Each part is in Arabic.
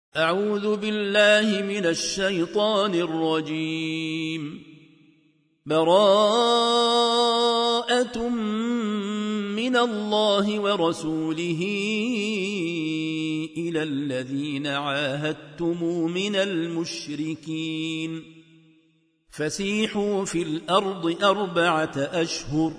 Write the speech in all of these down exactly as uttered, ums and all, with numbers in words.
أعوذ بالله من الشيطان الرجيم. براءة من الله ورسوله إلى الذين عاهدتم من المشركين فسيحوا في الأرض أربعة أشهر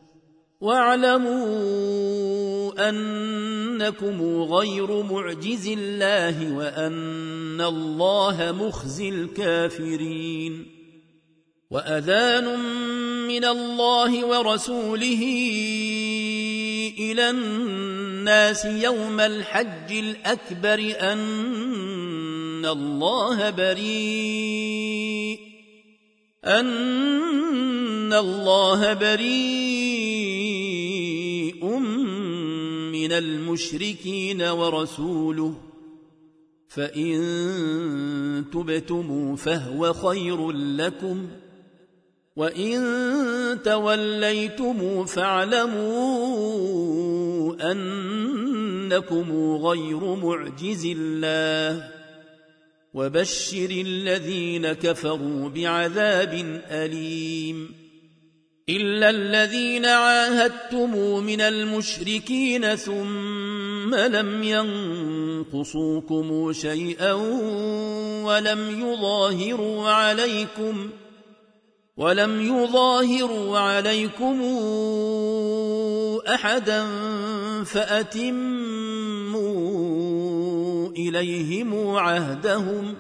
واعلموا أنكم غير معجز الله وأن الله مخزي الكافرين. وأذان من الله ورسوله إلى الناس يوم الحج الأكبر أن الله بريء أن الله بريء من المشركين ورسوله فإن تبتموا فهو خير لكم وإن توليتم فاعلموا أنكم غير معجز الله وبشر الذين كفروا بعذاب أليم. إلا الذين عاهدتم من المشركين ثم لم ينقصوكم شيئا ولم يظاهروا عليكم ولم يظاهروا عليكم أحدا فأتموا إليهم عهدهم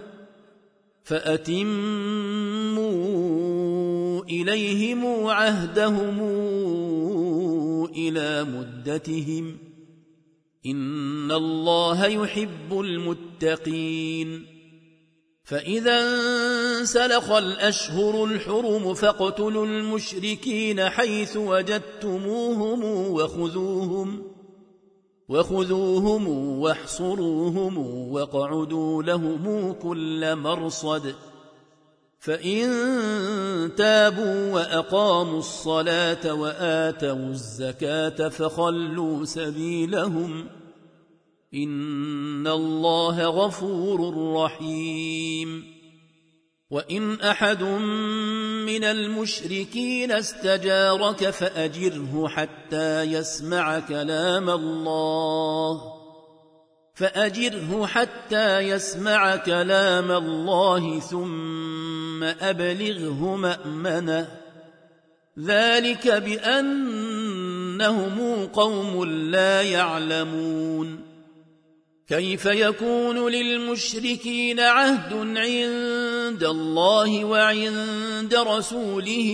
فأتموا إليهم عهدهم إلى مدتهم إن الله يحب المتقين. فإذا انسلخ الأشهر الحرم فاقتلوا المشركين حيث وجدتموهم وخذوهم وخذوهم واحصروهم واقعدوا لهم كل مرصد فإن تابوا وأقاموا الصلاة وآتوا الزكاة فخلوا سبيلهم إن الله غفور رحيم. وإن أحد من المشركين استجارك فأجره حتى يسمع كلام الله فأجره حتى يسمع كلام الله ثم أبلغه مأمنه ذلك بأنهم قوم لا يعلمون. كيف يكون للمشركين عهد عند الله وعند رسوله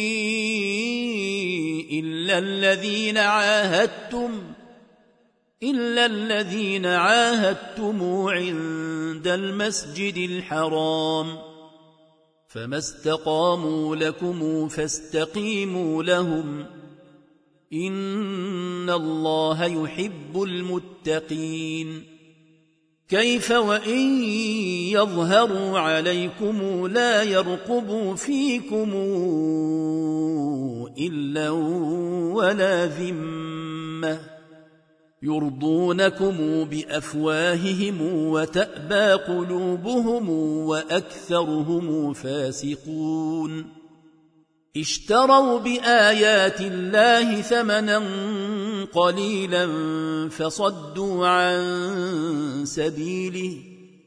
إلا الذين عاهدتم إلا الذين عاهدتم عند المسجد الحرام فما استقاموا لكم فاستقيموا لهم إن الله يحب المتقين. كيف وإن يظهروا عليكم لا يرقبوا فيكم إلا ولا ذمة يرضونكم بأفواههم وتأبى قلوبهم وأكثرهم فاسقون. اشتروا بآيات الله ثمنا قليلا فصدوا عن سبيله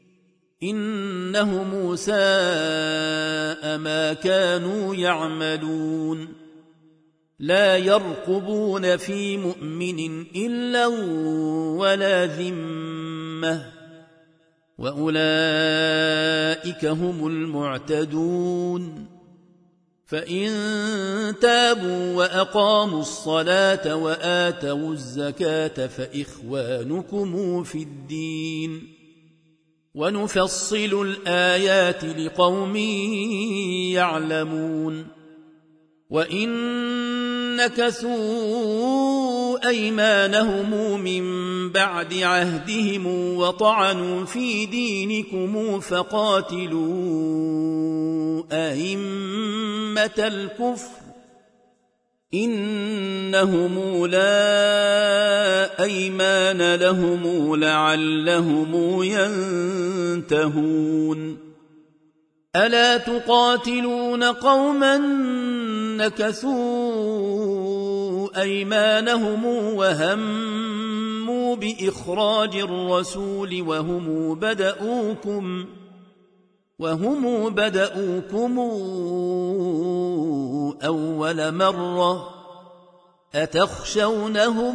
إنهم ساء ما كانوا يعملون. لا يرقبون في مؤمن إلا ولا ذمة وأولئك هم المعتدون. فإن تابوا وأقاموا الصلاة وآتوا الزكاة فإخوانكم في الدين ونفصل الآيات لقوم يعلمون. وإن نكثوا أيمانهم من بعد عهدهم وطعنوا في دينكم فقاتلوا أئمة الكفر إنهم لا أيمان لهم لعلهم ينتهون ألا تقاتلون قوما نكثوا أيمانهم وهموا بإخراج الرسول وهم بدؤوكم وهم بدؤوكم أول مرة أتخشونهم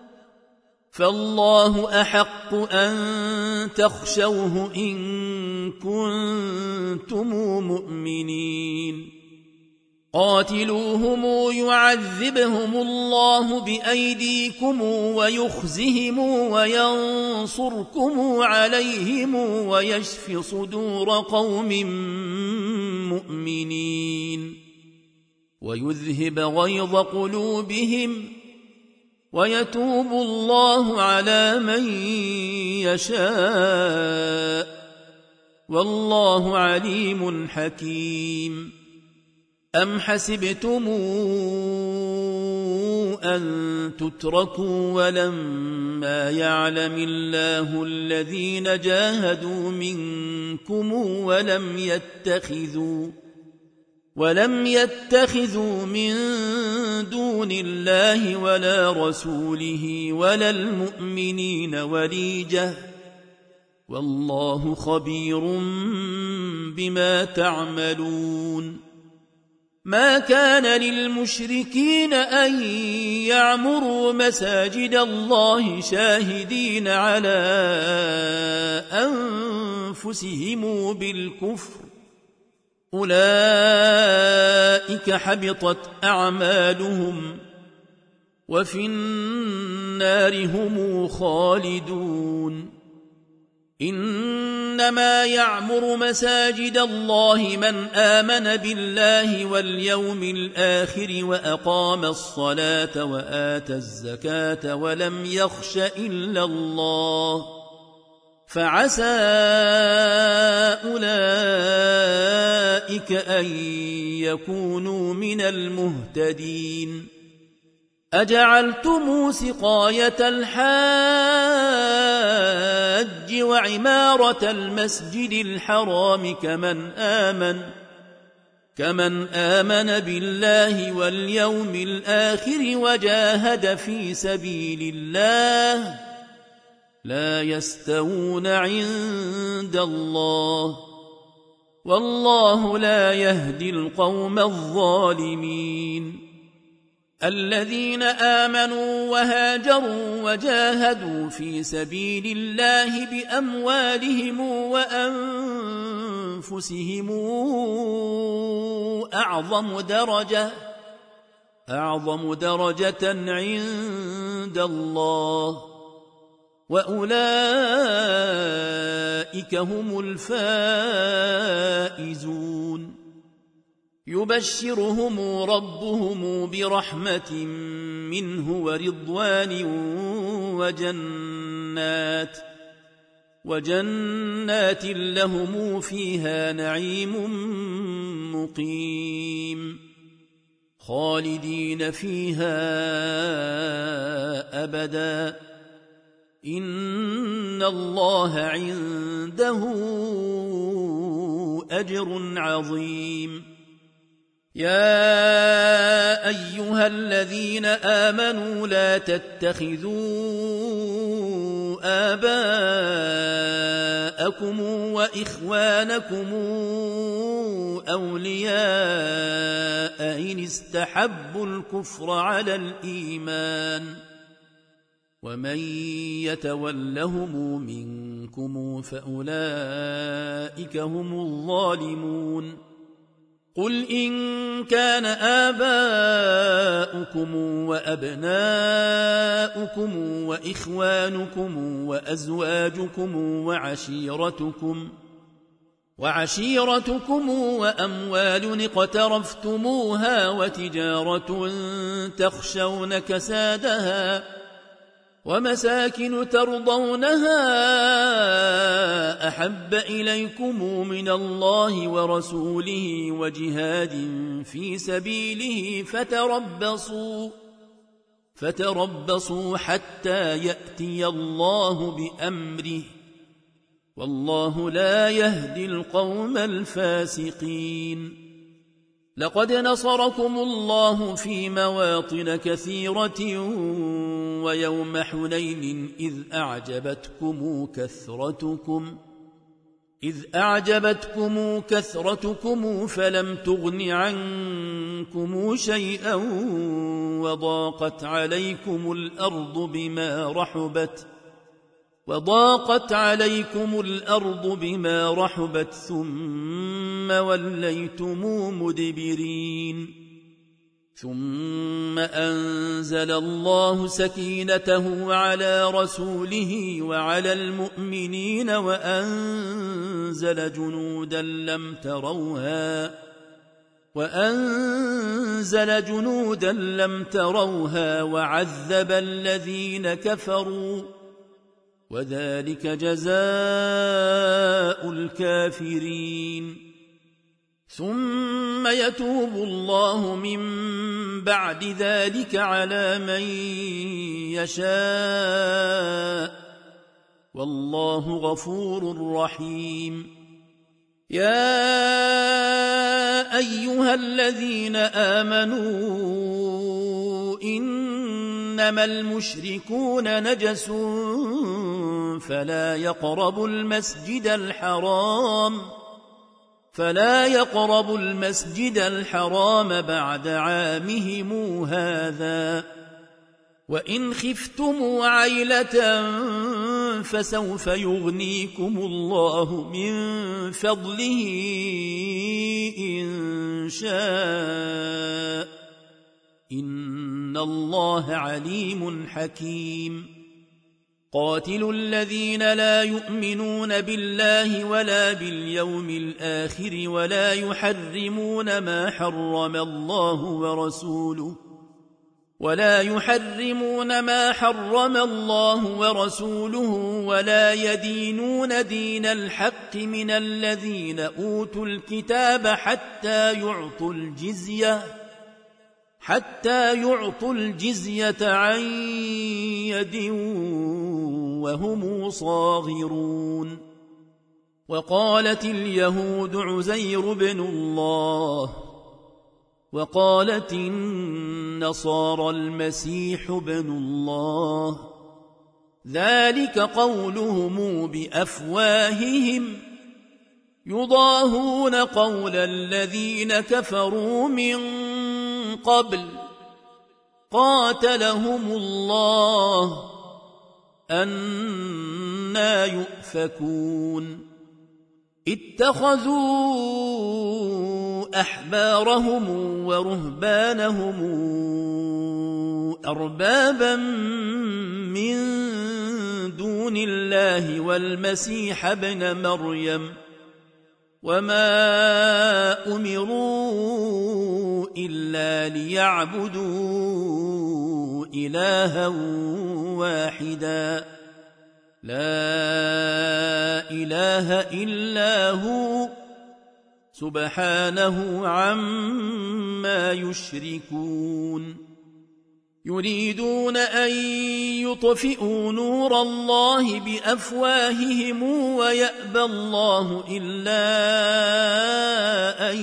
فالله أحق أن تخشوه إن كنتم مؤمنين قاتلوهم يعذبهم الله بأيديكم ويخزهم وينصركم عليهم ويشف صدور قوم مؤمنين ويذهب غيظ قلوبهم ويتوب الله على من يشاء والله عليم حكيم أم حسبتم أن تتركوا ولما يعلم الله الذين جاهدوا منكم ولم يتخذوا ولم يتخذوا من دون الله ولا رسوله ولا المؤمنين وليجة والله خبير بما تعملون ما كان للمشركين أن يعمروا مساجد الله شاهدين على أنفسهم بالكفر أولئك حبطت أعمالهم وفي النار هم خالدون إنما يعمر مساجد الله من آمن بالله واليوم الآخر وأقام الصلاة وآتى الزكاة ولم يخش إلا الله فعسى أولئك أن يكونوا من المهتدين أجعلتم سقاية الحاج وعمارة المسجد الحرام كمن آمن كمن آمن بالله واليوم الآخر وجاهد في سبيل الله لا يستوون عند الله والله لا يهدي القوم الظالمين الذين آمنوا وهاجروا وجاهدوا في سبيل الله بأموالهم وأنفسهم أعظم درجة أعظم درجة عند الله وأولئك هم الفائزون يبشرهم ربهم برحمة منه ورضوان وجنات وجنات لهم فيها نعيم مقيم خالدين فيها أبدا إن الله عنده أجر عظيم يا أيها الذين آمنوا لا تتخذوا آباءكم وإخوانكم أولياء إن استحبوا الكفر على الإيمان ومن يتولهم منكم فأولئك هم الظالمون قل إن كان آباؤكم وأبناؤكم وإخوانكم وأزواجكم وعشيرتكم وعشيرتكم وأموال اقترفتموها وتجارة تخشون كسادها ومساكن ترضونها أحب إليكم من الله ورسوله وجهاد في سبيله فتربصوا فتربصوا حتى يأتي الله بأمره والله لا يهدي القوم الفاسقين. لقد نصركم الله في مواطن كثيرة ويوم حنين إذ أعجبتكم كثرتكم إذ أعجبتكم كثرتكم فلم تغن عنكم شيئا وضاقت عليكم الأرض بما رحبت وضاقت عليكم الأرض بما رحبت ثم وليتم مدبرين. ثم أنزل الله سكينته على رسوله وعلى المؤمنين وأنزل جنودا لم تروها وأنزل جنودا لم تروها وعذب الذين كفروا وذلك جزاء الكافرين. ثم يتوب الله من بعد ذلك على من يشاء والله غفور رحيم. يا أيها الذين آمنوا إنما المشركون نجس فلا يقربوا المسجد الحرام فلا يقربوا المسجد الحرام بعد عامهم هذا وإن خفتم عيلة فسوف يغنيكم الله من فضله إن شاء إن الله عليم حكيم. قاتلوا الذين لا يؤمنون بالله ولا باليوم الآخر ولا يحرمون ما حرم الله ورسوله ولا يحرمون ما حرم الله ورسوله ولا يدينون دين الحق من الذين أوتوا الكتاب حتى يعطوا الجزية حتى يعطوا الجزية عن يد وهم صاغرون. وقالت اليهود عزير بن الله وقالت النصارى المسيح بن الله ذلك قولهم بأفواههم يضاهون قول الذين كفروا من قبل قاتلهم الله أنى يؤفكون. اتخذوا أحبارهم ورهبانهم أربابا من دون الله والمسيح ابن مريم وما أمروا إلا ليعبدوا إلها واحدا لا إله إلا هو سبحانه عما يشركون. يريدون أن يطفئوا نور الله بأفواههم ويأبى الله إلا أن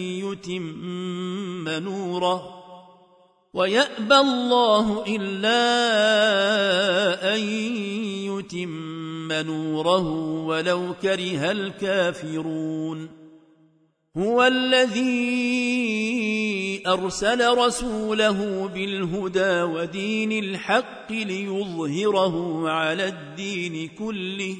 يتم نوره ويأبى الله إلا أن يتم نوره ولو كره الكافرون. هو الذي أرسل رسوله بالهدى ودين الحق ليظهره على الدين كله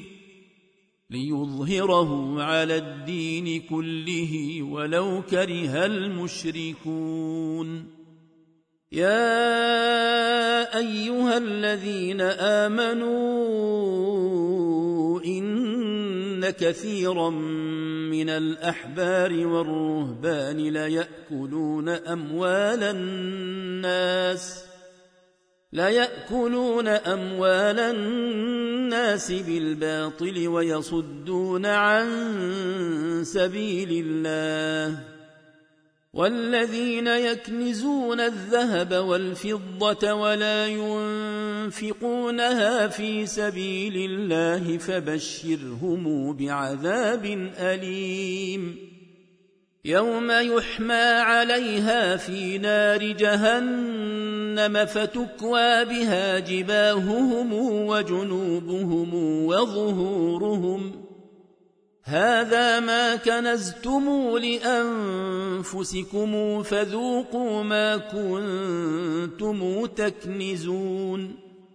ليظهره على الدين كله ولو كره المشركون. يا أيها الذين آمنوا إن كثيرا من الأحبار والرهبان ليأكلون أموال الناس ليأكلون أموال الناس بالباطل ويصدون عن سبيل الله والذين يكنزون الذهب والفضة ولا ينفقونها في سبيل الله فبشرهم بعذاب أليم يوم يحمى عليها في نار جهنم فتكوى بها جباههم وجنوبهم وظهورهم هذا ما كنزتم لأنفسكم فذوقوا ما كنتم تكنزون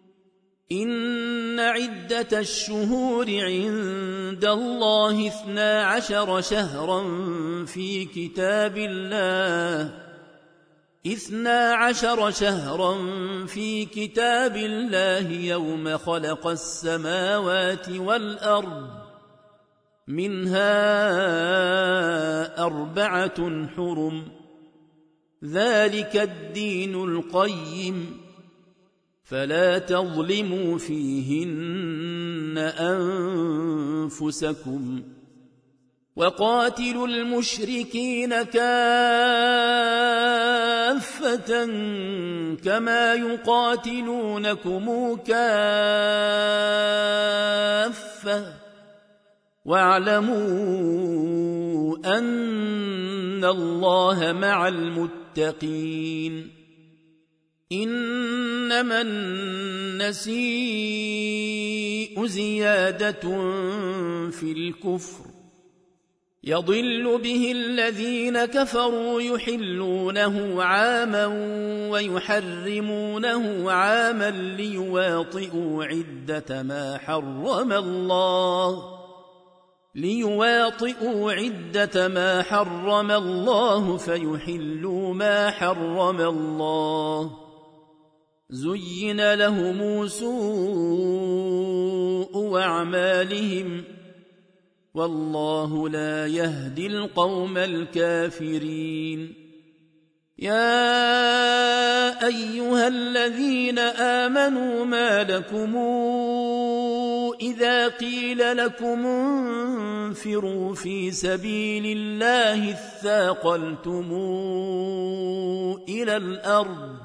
إن عدة الشهور عند الله اثنا عشر شهرا في كتاب الله اثنا عشر شهرا في كتاب الله يوم خلق السماوات والأرض منها أربعة حرم ذلك الدين القيم فلا تظلموا فيهن أنفسكم وقاتلوا المشركين كافة كما يقاتلونكم كافة واعلموا أن الله مع المتقين إنما النسيء زيادة في الكفر يضل به الذين كفروا يحلونه عاما ويحرمونه عاما ليواطئوا عدة ما حرم الله ليواطئوا عدة ما حرم الله فيحلوا ما حرم الله زين لهم سوء أعمالهم والله لا يهدي القوم الكافرين يا أيها الذين آمنوا ما لكم إذا قيل لكم انفروا في سبيل الله اثاقلتم إلى الأرض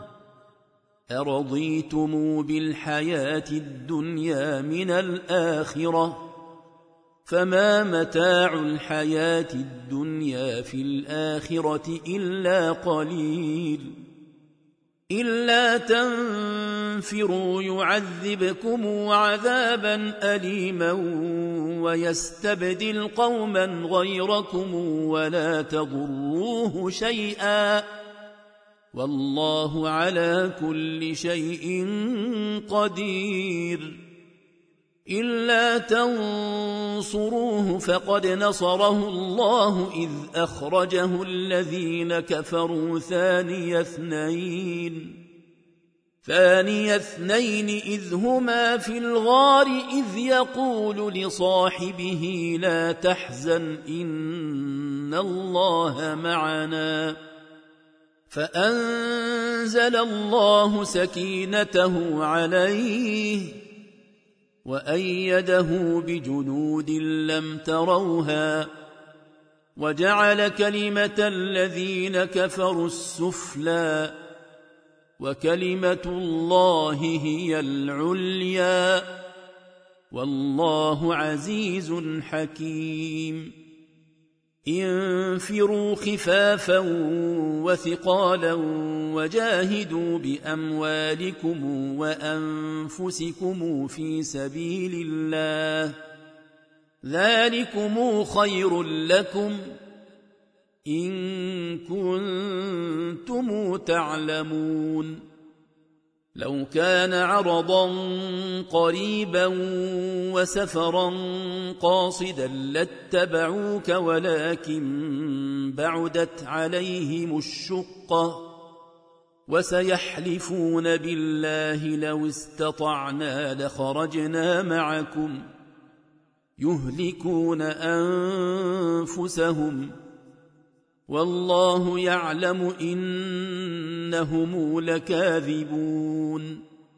أرضيتم بالحياة الدنيا من الآخرة فما متاع الحياة الدنيا في الآخرة إلا قليل إلا تنفروا يعذبكم عذابا أليما ويستبدل قوما غيركم ولا تضروه شيئا والله على كل شيء قدير إلا تنصروه فقد نصره الله إذ أخرجه الذين كفروا ثاني اثنين ثاني اثنين إذ هما في الغار إذ يقول لصاحبه لا تحزن إن الله معنا فأنزل الله سكينته عليه وأيده بجنود لم تروها وجعل كلمة الذين كفروا السفلى وكلمة الله هي العليا والله عزيز حكيم انفروا خفافا وثقالا وجاهدوا بأموالكم وأنفسكم في سبيل الله ذلكم خير لكم إن كنتم تعلمون لو كان عرضا قريبا وسفرا قاصدا لاتبعوك ولكن بعدت عليهم الشقة وسيحلفون بالله لو استطعنا لخرجنا معكم يهلكون أنفسهم والله يعلم إنهم لكاذبون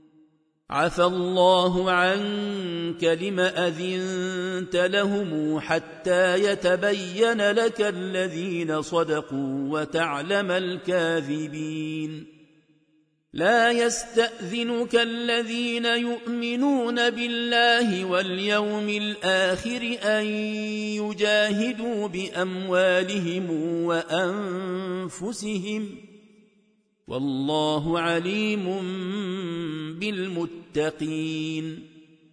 عفى الله عنك لم أذنت لهم حتى يتبين لك الذين صدقوا وتعلم الكاذبين لا يستأذنك الذين يؤمنون بالله واليوم الآخر أن يجاهدوا بأموالهم وأنفسهم والله عليم بالمتقين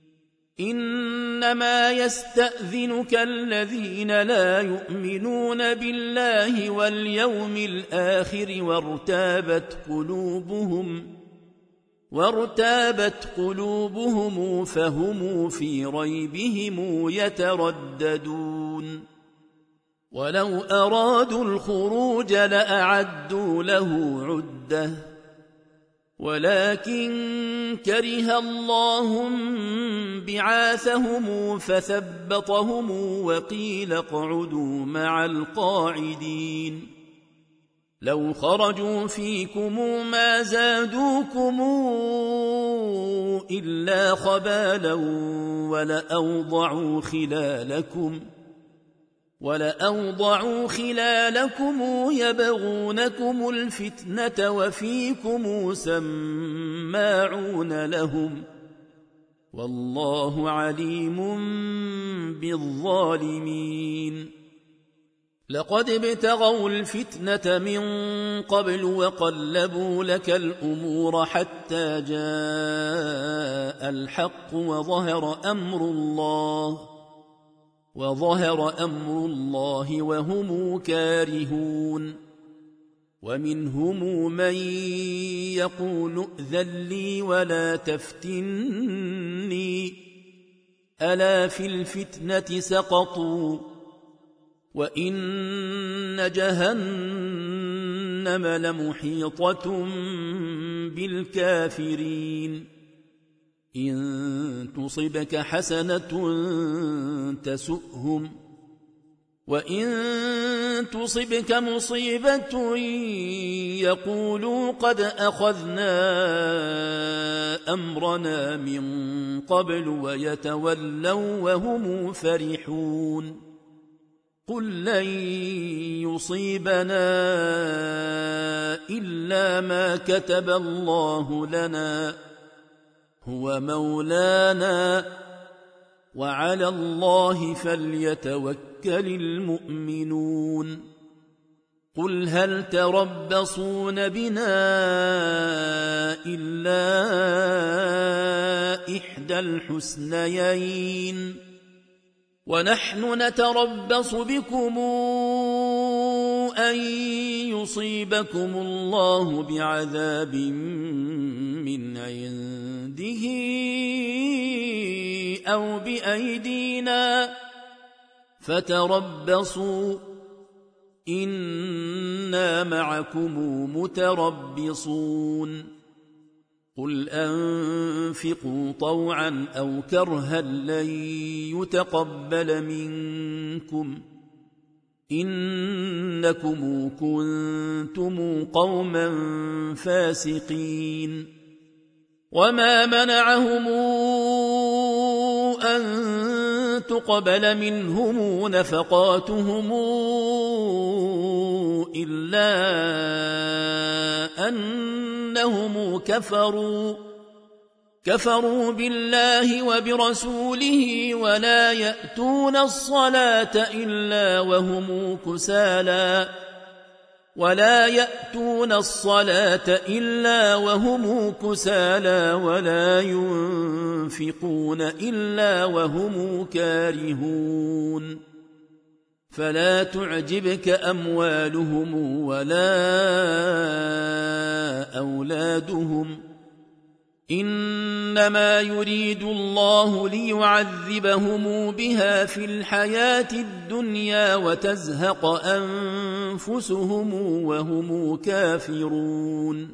إنما يستأذنك الذين لا يؤمنون بالله واليوم الآخر وارتابت قلوبهم وارتابت قلوبهم فهم في ريبهم يترددون ولو أرادوا الخروج لأعدوا له عدة ولكن كره الله بعاثهم فثبطهم وقيل اقعدوا مع القاعدين لو خرجوا فيكم ما زادوكم إلا خبالا ولأوضعوا خلالكم ولأوضعوا خلالكم يبغونكم الفتنة وفيكم سماعون لهم والله عليم بالظالمين لقد ابتغوا الفتنة من قبل وقلبوا لك الأمور حتى جاء الحق وظهر أمر الله وظهر أمر الله وهم كارهون ومنهم من يقول ائذن لي ولا تفتني ألا في الفتنة سقطوا وإن جهنم لمحيطة بالكافرين إن تصبك حسنة تسؤهم وإن تصبك مصيبة يقولوا قد أخذنا أمرنا من قبل ويتولوا وهم فرحون قل لن يصيبنا إلا ما كتب الله لنا هو مولانا وعلى الله فليتوكل المؤمنون قل هل تربصون بنا إلا إحدى الحسنيين ونحن نتربص بكم أن يصيبكم الله بعذاب من عنده أو بأيدينا فتربصوا إنا معكم متربصون قل أنفقوا طوعا أو كرها لن يتقبل منكم إنكم كنتم قوما فاسقين وما منعهم أن تقبل منهم نفقاتهم إلا أنهم كفروا كفروا بالله وبرسوله ولا يأتون الصلاة إلا وهم كسالى ولا يأتون الصلاة إلا وهم كسالى ولا ينفقون إلا وهم كارهون فلا تعجبك أموالهم ولا أولادهم إنما يريد الله ليعذبهم بها في الحياة الدنيا وتزهق أنفسهم وهم كافرون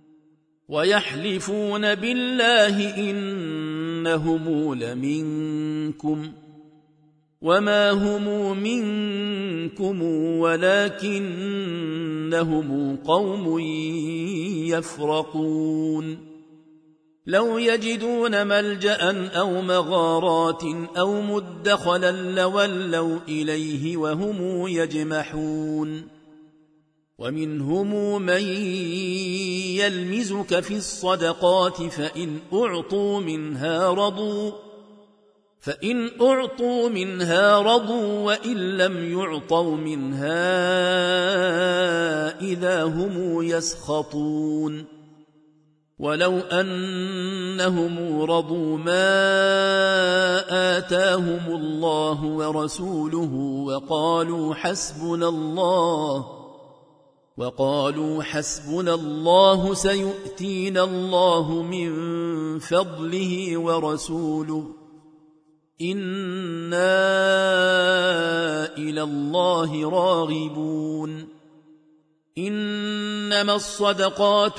ويحلفون بالله إنهم لمنكم وما هم منكم ولكنهم قوم يفرقون لو يجدون ملجأ أو مغارات أو مدخلا لولوا إليه وهم يجمحون ومنهم من يلمزك في الصدقات فإن أعطوا منها رضوا فإن أعطوا منها رضوا وإن لم يعطوا منها إذا هم يسخطون ولو أنهم رضوا ما آتاهم الله ورسوله وقالوا حسبنا الله وقالوا حسبنا الله سيؤتينا الله من فضله ورسوله إنا إلى الله راغبون إنما الصدقات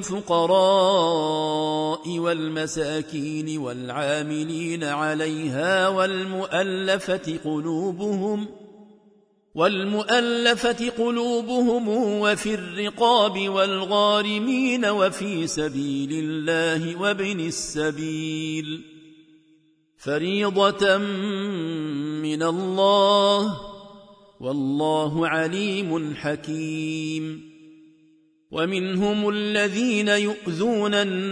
للفقراء والمساكين والعاملين عليها والمؤلفة قلوبهم والمؤلفة قلوبهم وفي الرقاب والغارمين وفي سبيل الله وابن السبيل فريضة من الله والله عليم حكيم ومنهم الذين يؤذون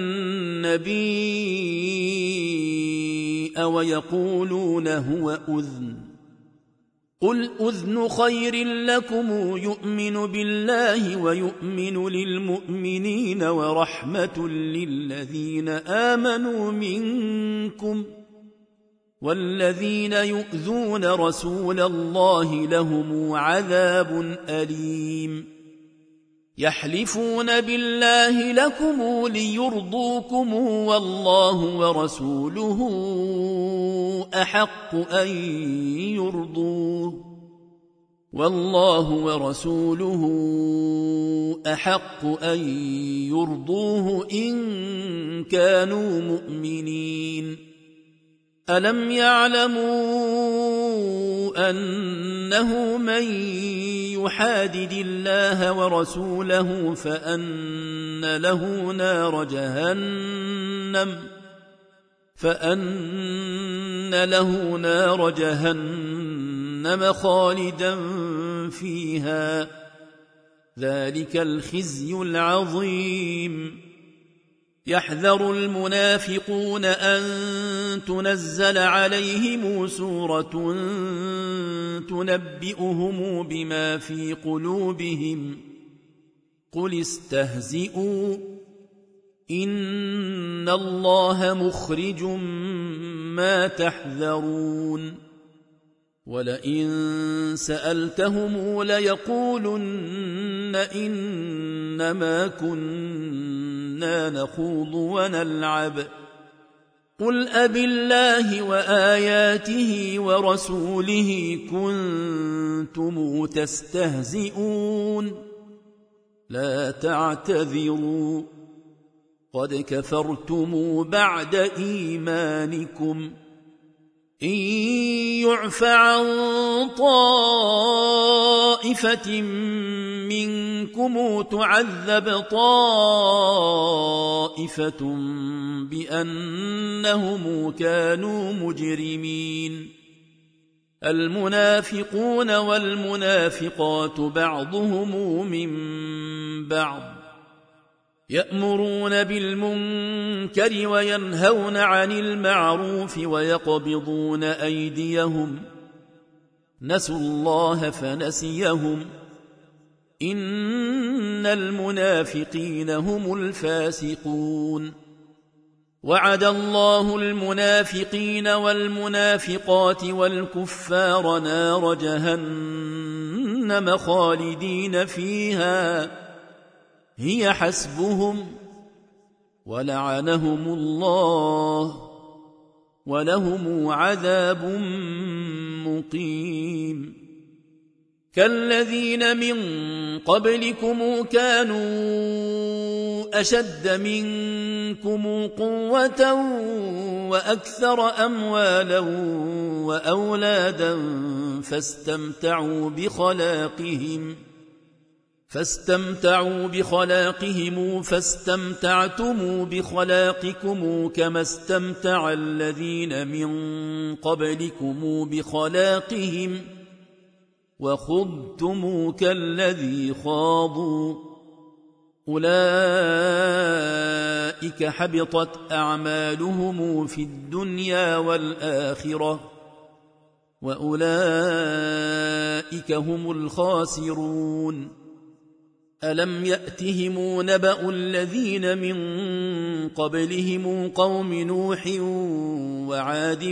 النبي ويقولون هو أذن قل أذن خير لكم يؤمن بالله ويؤمن للمؤمنين ورحمة للذين آمنوا منكم والذين يؤذون رسول الله لهم عذاب أليم يحلفون بالله لكم ليرضوكم والله ورسوله أحق أن يرضوه والله ورسوله أحق أن يرضوه إن كانوا مؤمنين ألم يعلموا أنه من يحادد الله ورسوله فأن له نار جهنم فأن له نار جهنم خالدا فيها ذلك الخزي العظيم يحذر المنافقون أن تنزل عليهم سورة تنبئهم بما في قلوبهم قل استهزئوا إن الله مخرج ما تحذرون ولئن سألتهم ليقولن إنما كنا نخوض ونلعب قل أبالله وآياته ورسوله كنتم تستهزئون لا تعتذروا قد كفرتم بعد إيمانكم إن يعف عن طائفة منكم تعذب طائفة بأنهم كانوا مجرمين المنافقون والمنافقات بعضهم من بعض يأمرون بالمنكر وينهون عن المعروف ويقبضون أيديهم نسوا الله فنسيهم إن المنافقين هم الفاسقون وعد الله المنافقين والمنافقات والكفار نار جهنم خالدين فيها هي حسبهم ولعنهم الله ولهم عذاب مقيم كالذين من قبلكم كانوا أشد منكم قوة وأكثر أموالا وأولادا فاستمتعوا بخلاقهم فاستمتعوا بخلاقهم فاستمتعتم بخلاقكم كما استمتع الذين من قبلكم بخلاقهم وخضتم كالذي خاضوا أولئك حبطت أعمالهم في الدنيا والآخرة وأولئك هم الخاسرون ألم يأتهم نبأ الذين من قبلهم قوم نوح وعاد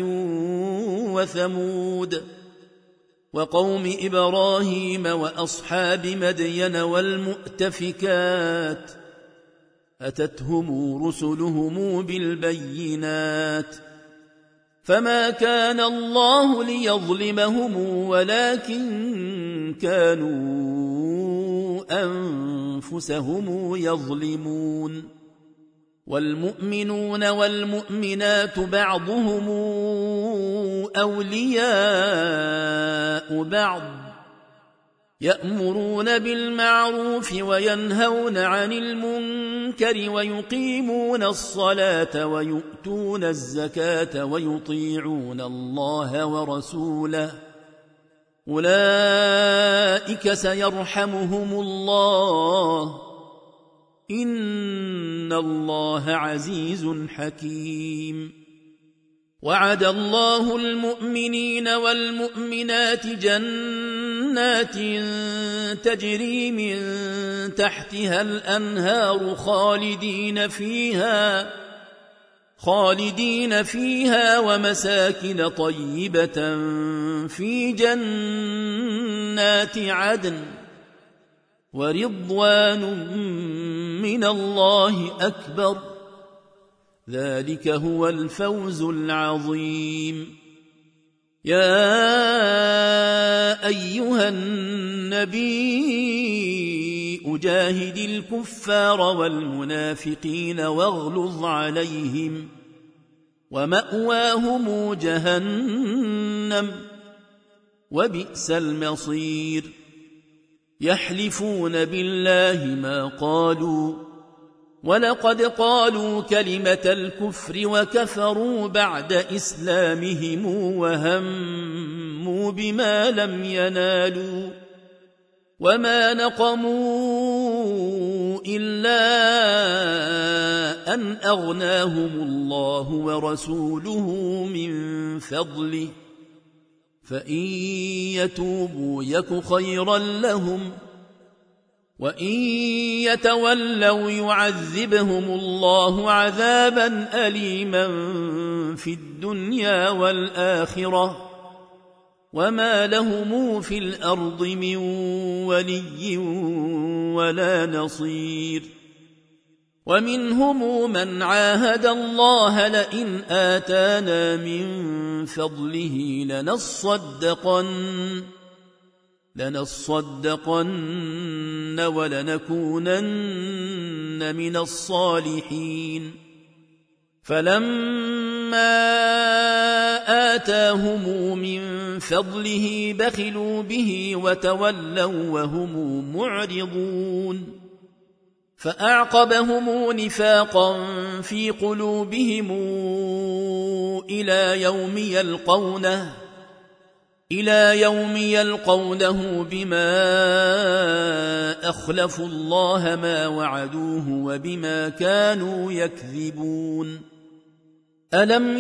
وثمود وقوم إبراهيم وأصحاب مدين والمؤتفكات أتتهم رسلهم بالبينات فما كان الله ليظلمهم ولكن كانوا أنفسهم يظلمون والمؤمنون والمؤمنات بعضهم أولياء بعض يأمرون بالمعروف وينهون عن المنكر ويقيمون الصلاة ويؤتون الزكاة ويطيعون الله ورسوله أولئك سيرحمهم الله إن الله عزيز حكيم وعد الله المؤمنين والمؤمنات جنات تجري من تحتها الأنهار خالدين فيها خالدين فيها ومساكن طيبة في جنات عدن ورضوان من الله أكبر ذلك هو الفوز العظيم يا أيها النبي أجاهد الكفار والمنافقين واغلظ عليهم ومأواهم جهنم وبئس المصير يحلفون بالله ما قالوا ولقد قالوا كلمة الكفر وكفروا بعد إسلامهم وهموا بما لم ينالوا وما نقموا إلا أن أغناهم الله ورسوله من فضله فإن يتوبوا يك خيرا لهم وإن يتولوا يعذبهم الله عذابا أليما في الدنيا والآخرة وما لهم في الأرض من ولي ولا نصير ومنهم من عاهد الله لئن آتانا من فضله لنصدقن لنصدقن ولنكونن من الصالحين فلما آتاهم من فضله بخلوا به وتولوا وهم معرضون فأعقبهم نفاقا في قلوبهم إلى يوم يلقونه إلى يوم يلقونه بما أخلفوا الله ما وعدوه وبما كانوا يكذبون ألم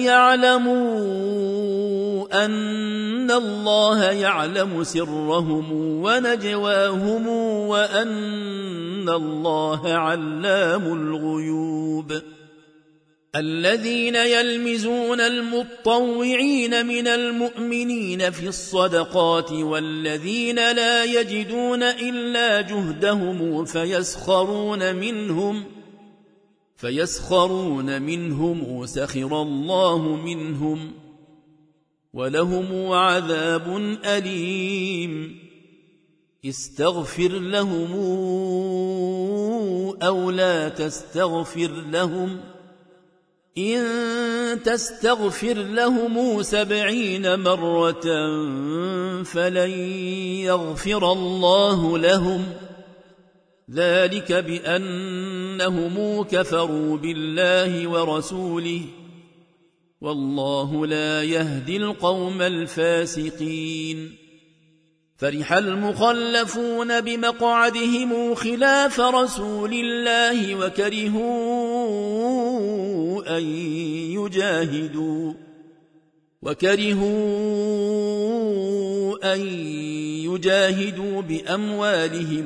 يعلموا أن الله يعلم سرهم ونجواهم وأن الله علام الغيوب الذين يلمزون المطوعين من المؤمنين في الصدقات والذين لا يجدون إلا جهدهم فيسخرون منهم فيسخرون منهم سخر الله منهم ولهم عذاب أليم استغفر لهم أو لا تستغفر لهم إن تستغفر لهم سبعين مرة فلن يغفر الله لهم ذلك بأنهم كفروا بالله ورسوله والله لا يهدي القوم الفاسقين. فرح المخلفون بمقعدهم خلاف رسول الله وكرهوا أن يجاهدوا وكرهوا أن يجاهدوا بأموالهم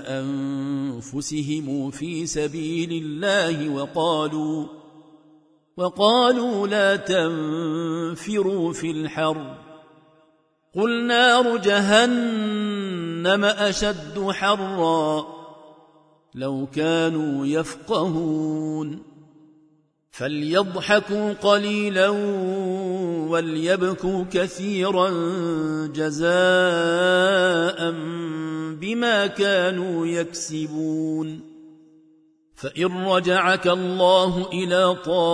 وأنفسهم في سبيل الله وقالوا وقالوا لا تنفروا في الحر قل نار جهنم أشد حرا لو كانوا يفقهون. فليضحكوا قليلا وليبكوا كثيرا جزاء بما كانوا يكسبون. فإن رجعك الله إلى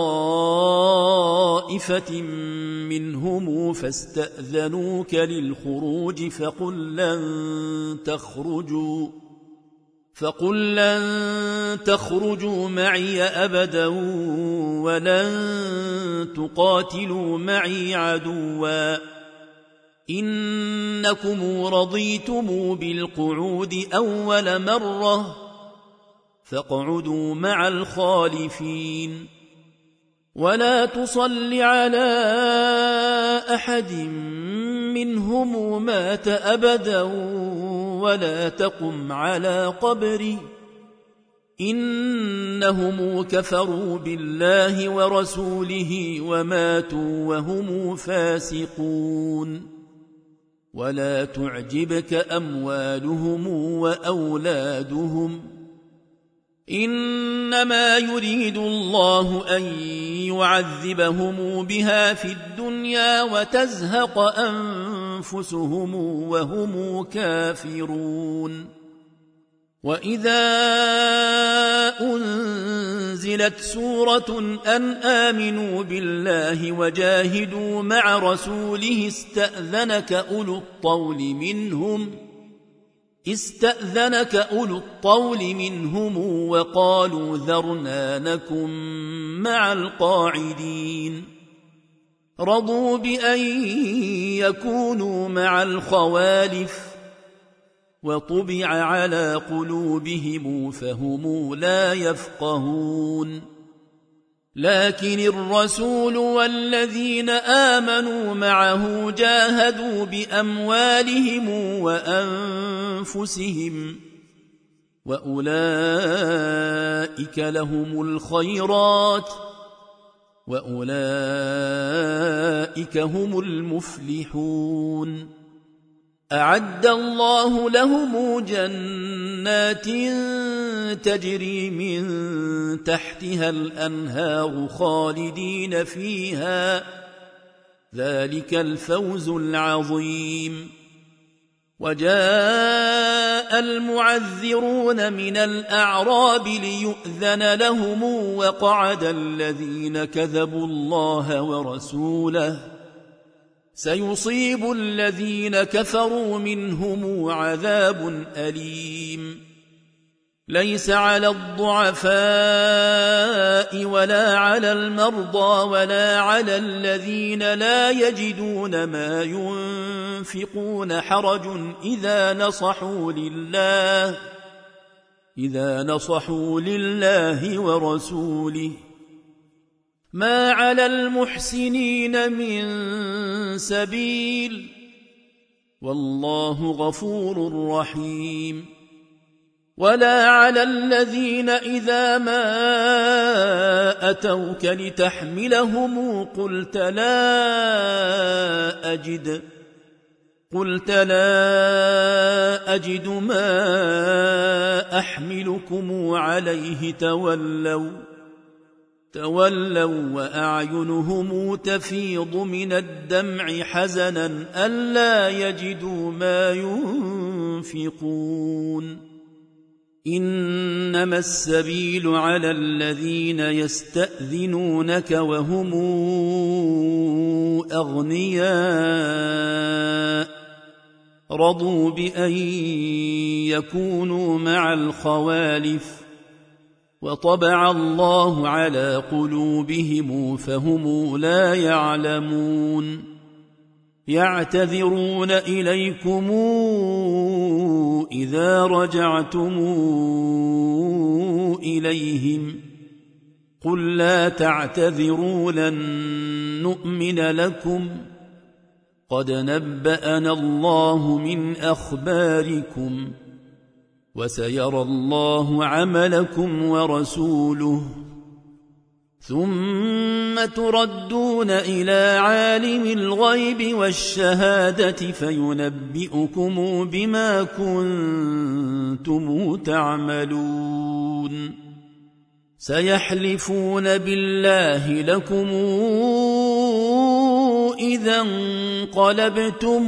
طائفة منهم فاستأذنوك للخروج فقل لن تخرجوا فقل لن تخرجوا معي أبدا ولن تقاتلوا معي عدوا إنكم رضيتم بالقعود أول مرة فاقعدوا مع الخالفين. ولا تصل على أحد منهم مات أبدا ولا تقم على قبره إنهم كفروا بالله ورسوله وماتوا وهم فاسقون. ولا تعجبك أموالهم وأولادهم إنما يريد الله أن يعذبهم بها في الدنيا وتزهق أنفسهم وهم كافرون. وإذا أنزلت سورة أن آمنوا بالله وجاهدوا مع رسوله استأذنك أولو الطول منهم استأذنك أولو الطول منهم وقالوا ذرنا نكن مع القاعدين. رضوا بأن يكونوا مع الخوالف وطبع على قلوبهم فهم لا يفقهون. لكن الرسول والذين آمنوا معه جاهدوا بأموالهم وأنفسهم وأولئك لهم الخيرات وأولئك هم المفلحون. أعد الله لهم جنات تجري من تحتها الأنهار خالدين فيها ذلك الفوز العظيم. وجاء المعذرون من الأعراب ليؤذن لهم وقعد الذين كذبوا الله ورسوله سيصيب الذين كفروا منهم عذاب أليم. ليس على الضعفاء ولا على المرضى ولا على الذين لا يجدون ما ينفقون حرج إذا نصحوا لله إذا نصحوا لله ورسوله ما على المحسنين من سبيل والله غفور رحيم. ولا على الذين إذا ما أتوك لتحملهم قلت لا أجد قلت لا أجد ما أحملكم عليه تولوا تولوا وأعينهم تفيض من الدمع حزنا ألا يجدوا ما ينفقون. إنما السبيل على الذين يستأذنونك وهم أغنياء رضوا بأن يكونوا مع الخوالف وطبع الله على قلوبهم فهم لا يعلمون يعتذرون إليكم إذا رجعتم إليهم قل لا تعتذروا لن نؤمن لكم قد نبأنا الله من أخباركم وسيرى الله عملكم ورسوله ثم تردون إلى عالم الغيب والشهادة فينبئكم بما كنتم تعملون سيحلفون بالله لكم إذا انقلبتم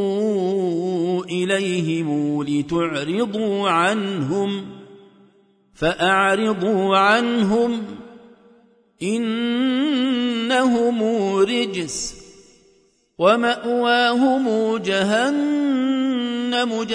إليهم لتعرضوا عنهم فأعرضوا عنهم إنهم رجس ومأواهم جهنم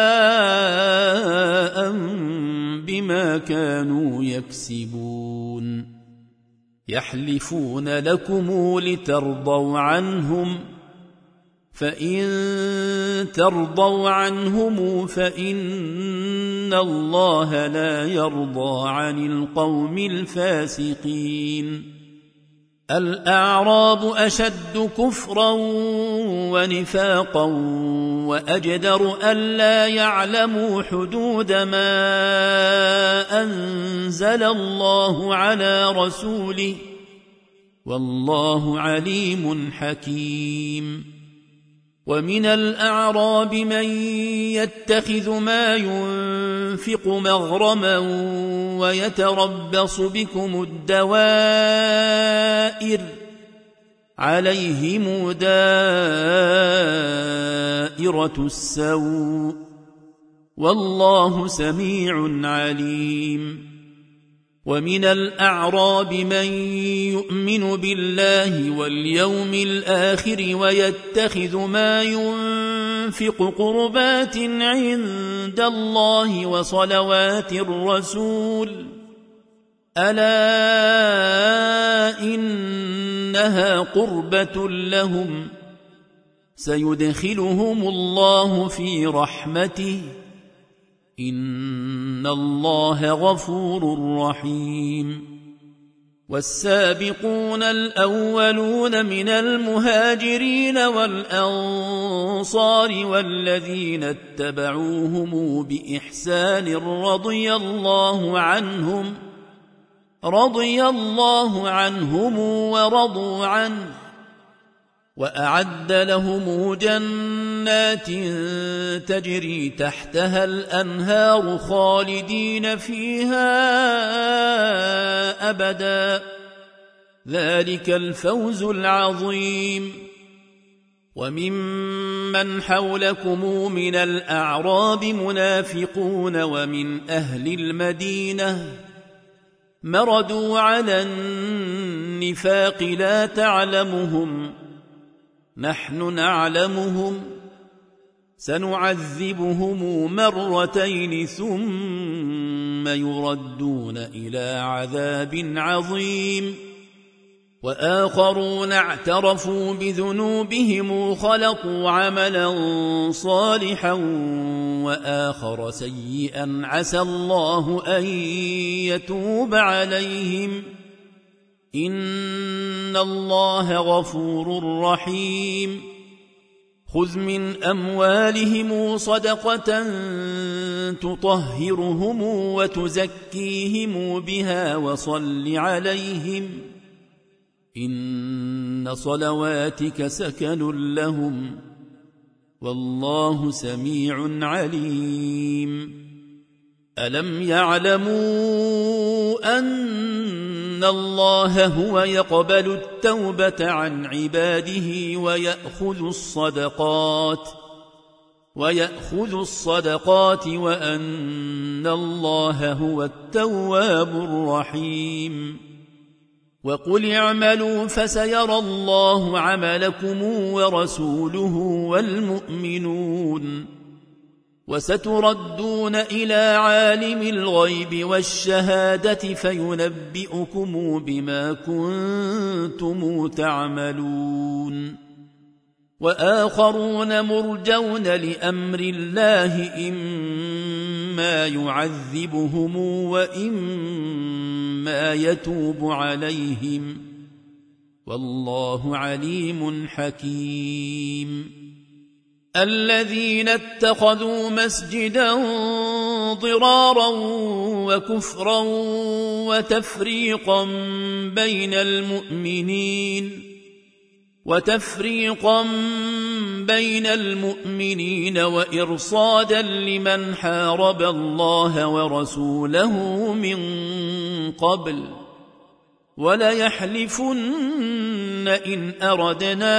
جزاء بما كانوا يكسبون يحلفون لكم لترضوا عنهم فإن ترضوا عنهم فإن الله لا يرضى عن القوم الفاسقين الأعراب أشد كفرا ونفاقا وأجدر ألا يعلموا حدود ما أنزل الله على رسوله والله عليم حكيم ومن الأعراب من يتخذ ما ينفق مغرما ويتربص بكم الدوائر عليهم دائرة السوء والله سميع عليم ومن الأعراب من يؤمن بالله واليوم الآخر ويتخذ ما ينفق قربات عند الله وصلوات الرسول ألا إنها قربة لهم سيدخلهم الله في رحمته إن الله غفور رحيم والسابقون الأولون من المهاجرين والأنصار والذين اتبعوهم بإحسان رضي الله عنهم رضي الله عنهم ورضوا عنه وأعد لهم جنات تجري تحتها الأنهار خالدين فيها أبدا ذلك الفوز العظيم وممن حولكم من الأعراب منافقون ومن أهل المدينة مردوا على النفاق لا تعلمهم نحن نعلمهم سنعذبهم مرتين ثم يردون إلى عذاب عظيم وآخرون اعترفوا بذنوبهم خلطوا عملا صالحا وآخر سيئا عسى الله أن يتوب عليهم إن الله غفور رحيم خذ من أموالهم صدقة تطهرهم وتزكيهم بها وصل عليهم إن صلواتك سكن لهم والله سميع عليم ألم يعلموا أن الله هو يقبل التوبة عن عباده ويأخذ الصدقات ويأخذ الصدقات وأن الله هو التواب الرحيم وقل اعملوا فسيرى الله عملكم ورسوله والمؤمنون وستردون إلى عالم الغيب والشهادة فينبئكم بما كنتم تعملون وآخرون مرجون لأمر الله إما يعذبهم وإما يتوب عليهم والله عليم حكيم الذين اتخذوا مسجدا ضرارا وكفرا وتفريقا بين المؤمنين وتفريقا بين المؤمنين وإرصادا لمن حارب الله ورسوله من قبل وليحلفن إن أردنا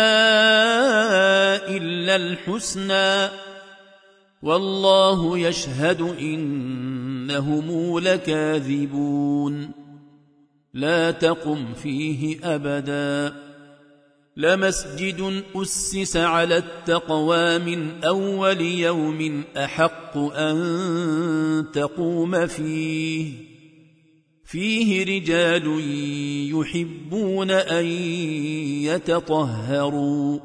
إلا الحسنى والله يشهد إنهم لكاذبون لا تقم فيه أبدا لمسجد أسس على التقوى من أول يوم أحق أن تقوم فيه فيه رجال يحبون أن يتطهروا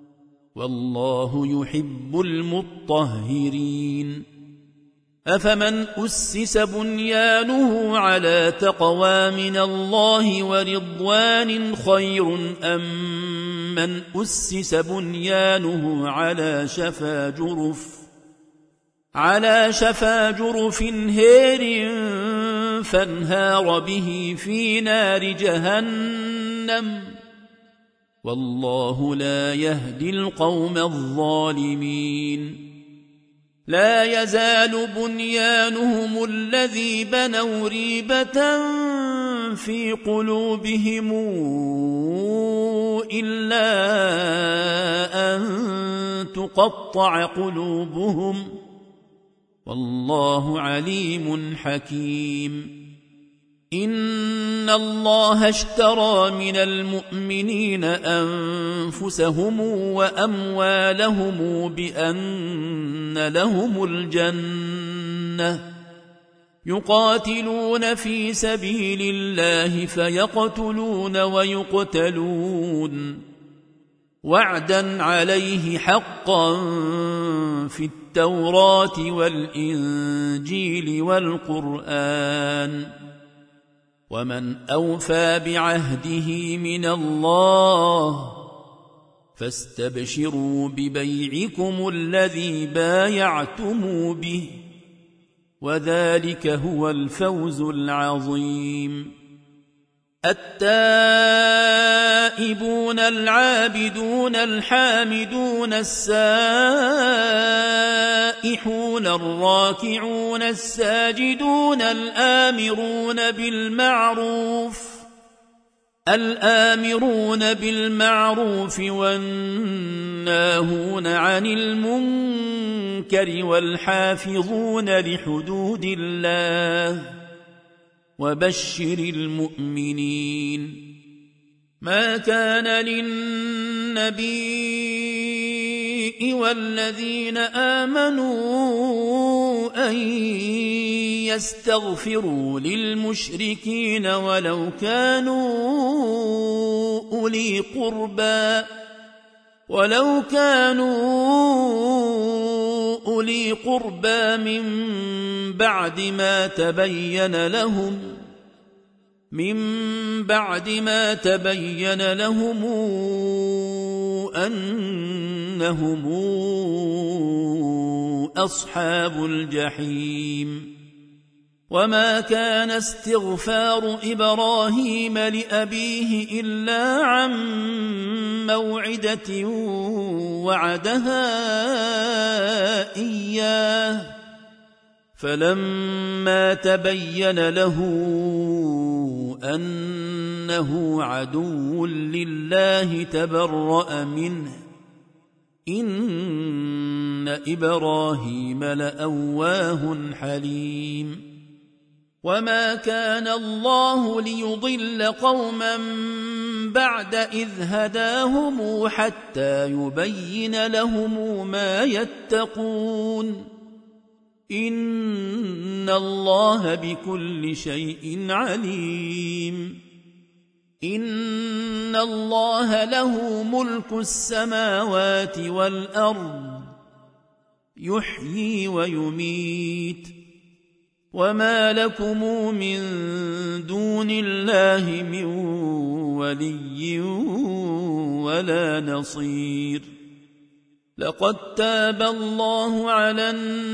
والله يحب المطهرين أفمن أسس بنيانه على تقوى من الله ورضوان خير أم من أسس بنيانه على شفا جرف على شفا جرف هير فانهار به في نار جهنم والله لا يهدي القوم الظالمين لا يزال بنيانهم الذي بنوا ريبة في قلوبهم إلا أن تقطع قلوبهم والله عليم حكيم إن الله اشترى من المؤمنين أنفسهم وأموالهم بأن لهم الجنة يقاتلون في سبيل الله فيقتلون ويقتلون وعدا عليه حقا في التوراة والإنجيل والقرآن ومن أوفى بعهده من الله فاستبشروا ببيعكم الذي بايعتم به وذلك هو الفوز العظيم التائبون العابدون الحامدون السائحون الراكعون الساجدون الآمرون بالمعروف الآمرون بالمعروف والناهون عن المنكر والحافظون لحدود الله وبشر المؤمنين ما كان للنبي والذين آمنوا أن يستغفروا للمشركين ولو كانوا أولي قربى ولو كانوا أولي قربى من بعد ما تبين لهم من بعد ما تبين لهم أنهم أصحاب الجحيم وما كان استغفار إبراهيم لأبيه إلا عن موعدة وعدها إياه فلما تبين له أنه عدو لله تبرأ منه إن إبراهيم لأواه حليم وما كان الله ليضل قوما بعد إذ هداهم حتى يبين لهم ما يتقون إن الله بكل شيء عليم إن الله له ملك السماوات والأرض يحيي ويميت وما لكم من دون الله من ولي ولا نصير لقد تاب الله على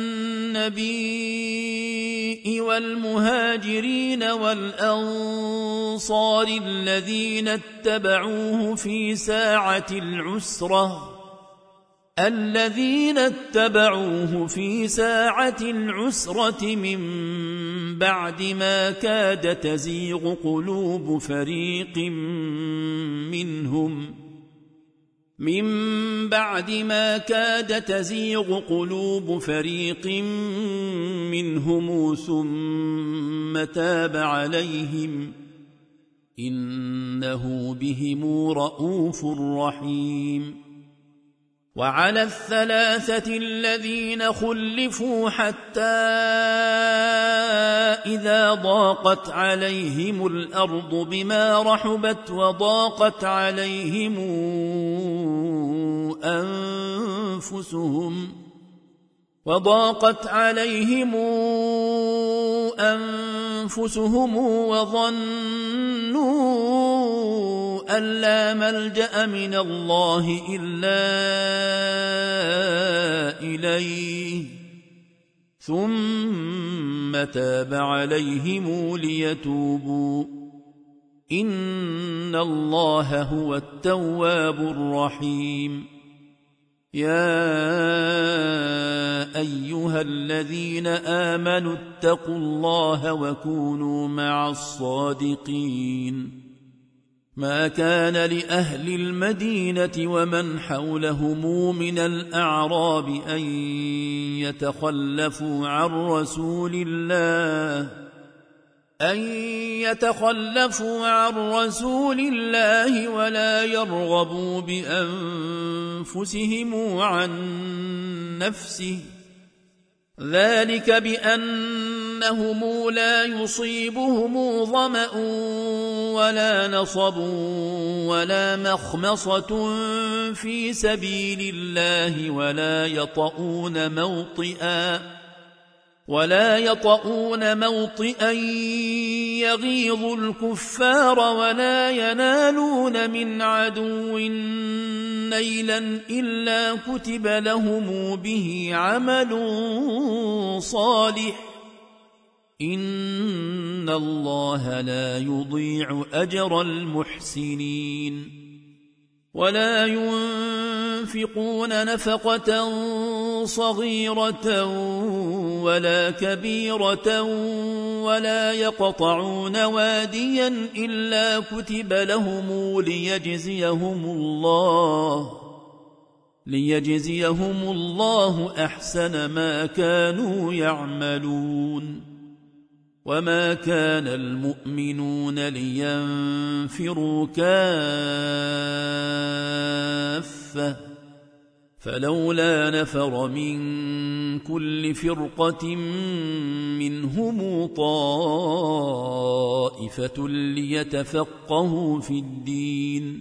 النبي والمهاجرين والأنصار الذين اتبعوه في ساعة العسرة الذين اتبعوه في ساعة العسرة من بعد ما كاد تزيغ قلوب فريق منهم من بعد ما كاد تزيغ قلوب فريق منهم ثم تاب عليهم إنه بهم رءوف رحيم وعلى الثلاثة الذين خلفوا حتى إذا ضاقت عليهم الأرض بما رحبت وضاقت عليهم أنفسهم وضاقت عليهم أنفسهم وظنوا أن لا ملجأ من الله إلا إليه ثم تاب عليهم ليتوبوا إن الله هو التواب الرحيم يا أيها الذين آمنوا اتقوا الله وكونوا مع الصادقين ما كان لأهل المدينة ومن حولهم من الأعراب أن يتخلفوا عن رسول الله أن يتخلفوا عن رسول الله ولا يرغبوا بأنفسهم عن نفسه ذلك بأنهم لا يصيبهم ظمأ ولا نصب ولا مخمصة في سبيل الله ولا يطؤون موطئا ولا يطؤون موطئا يغيظ الكفار ولا ينالون من عدو نيلا إلا كتب لهم به عمل صالح إن الله لا يضيع أجر المحسنين ولا ينفقون نفقة صغيرة ولا كبيرة ولا يقطعون واديا إلا كتب لهم ليجزيهم الله ليجزيهم الله أحسن ما كانوا يعملون وما كان المؤمنون لينفروا كافة فلولا نفر من كل فرقة منهم طائفة ليتفقهوا في الدين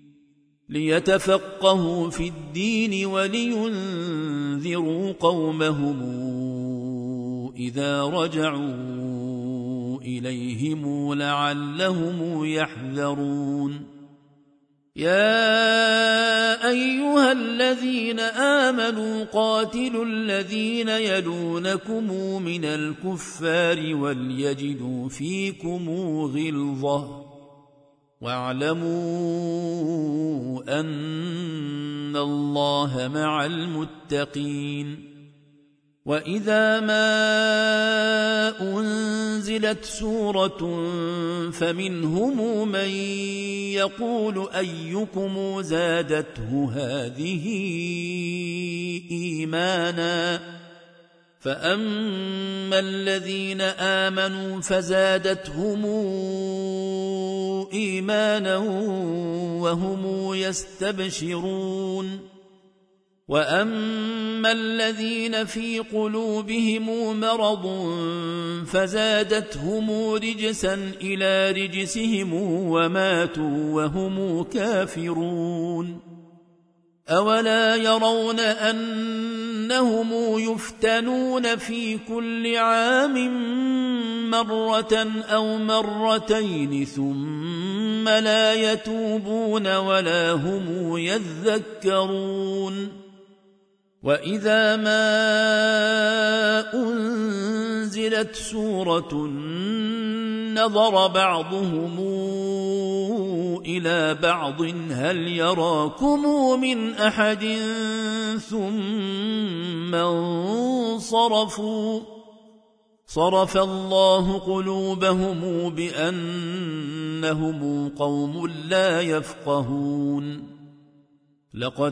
ليتفقهوا في الدين ولينذروا قومهم إذا رجعوا إليهم لعلهم يحذرون يا أيها الذين آمنوا قاتلوا الذين يلونكم من الكفار وليجدوا فيكم غلظة واعلموا أن الله مع المتقين وإذا ما أنزلت سورة فمنهم من يقول أيكم زادته هذه إيمانا فأما الذين آمنوا فزادتهم إيمانا وهم يستبشرون وأما الذين في قلوبهم مرض فزادتهم رجسا إلى رجسهم وماتوا وهم كافرون أولا يرون أنهم يفتنون في كل عام مرة أو مرتين ثم لا يتوبون ولا هم يذكرون وإذا ما أنزلت سورة نظر بعضهم إلى بعض هل يراكم من أحد ثم انصرفوا صرف الله قلوبهم بأنهم قوم لا يفقهون لقد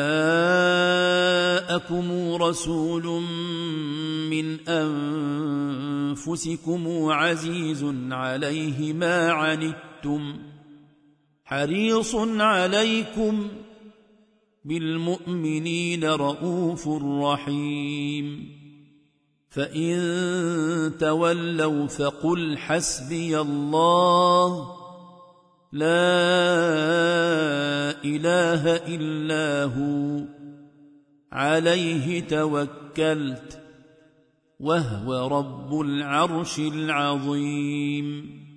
جاءكم رسول من أنفسكم عزيز عليه ما عنتم حريص عليكم بالمؤمنين رؤوف رحيم فإن تولوا فقل حسبي الله لا إله إلا هو عليه توكلت وهو رب العرش العظيم